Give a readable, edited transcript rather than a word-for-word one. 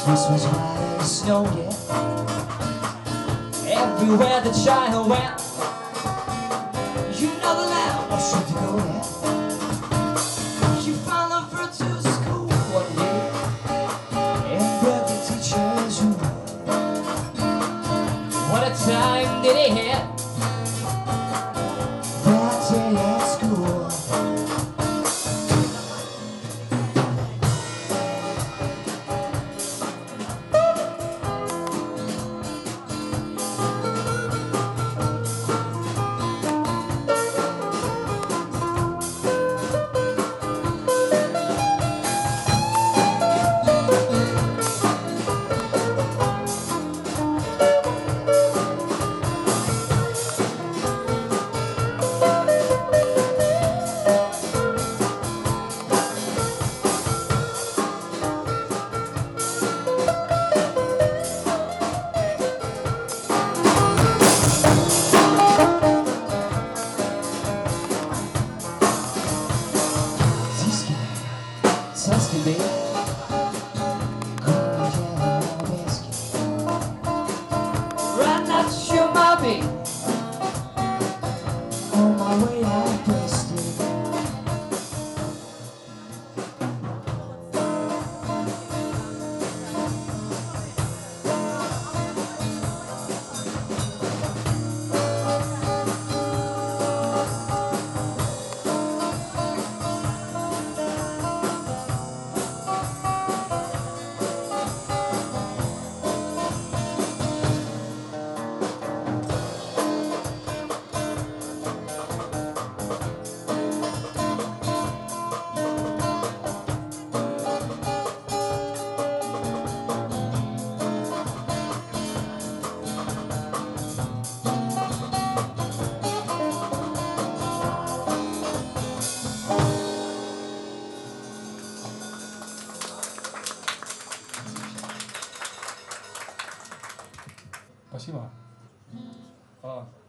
Christmas was white as snow, yeah. Everywhere the child went, you know the land was sure to go, yeah. You followed her to school one day, and broke the teacher's room. What a time did he have that day at school. Testing me, right now to your mommy, on my way out breasted. Спасибо.